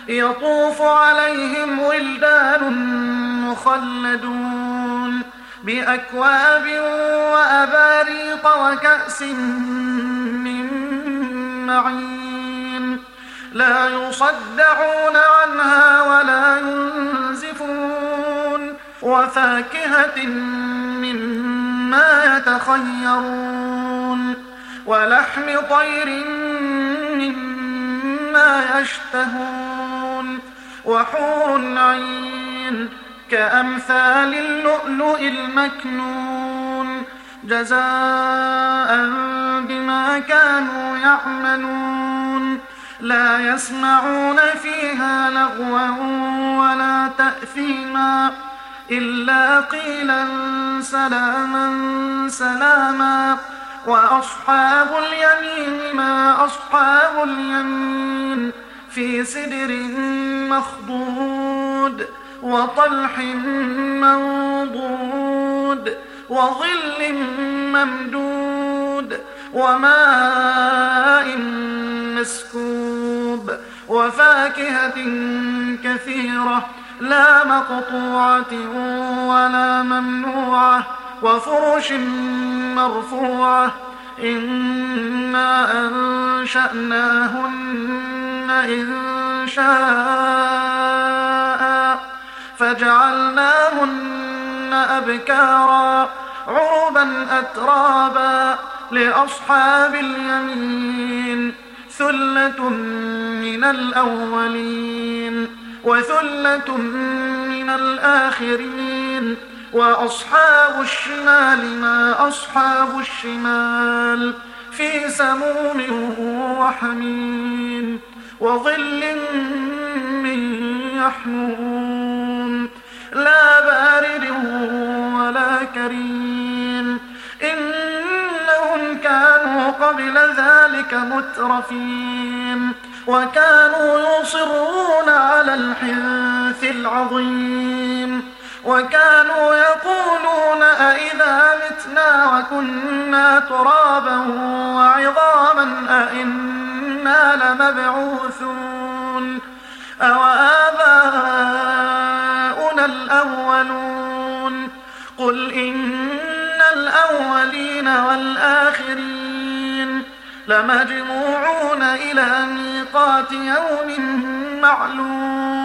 يطوف عليهم ولدان مخلدون بأكواب وأباريق وكأس من معين لا يصدعون عنها ولا ينزفون وفاكهة مما يتخيرون ولحم طير مما يشتهون وحور عين كأمثال اللؤلؤ المكنون جزاء بما كانوا يعملون لا يسمعون فيها لغوا ولا تأثيما إلا قيلا سلاما سلاما وأصحاب اليمين ما أصحاب اليمين في سدر مخضود وطلح منضود وظل ممدود وماء مسكوب وفاكهة كثيرة لا مقطوعة ولا ممنوعة وفرش مرفوعة إنا أنشأناهن إنشاء فجعلناهن أبكارا عربا أترابا لأصحاب اليمين ثلة من الأولين وثلة من الآخرين وأصحاب الشمال ما أصحاب الشمال في سموم وحميم وظل من يحموم لا بارد ولا كريم إنهم كانوا قبل ذلك مترفين وكانوا يصرون على الحنث العظيم وكانوا يقولون أئذا متنا وكنا ترابا وعظاما أئنا لمبعوثون أوآباؤنا الأولون قل إن الأولين والآخرين لمجموعون إلى ميقات يوم معلوم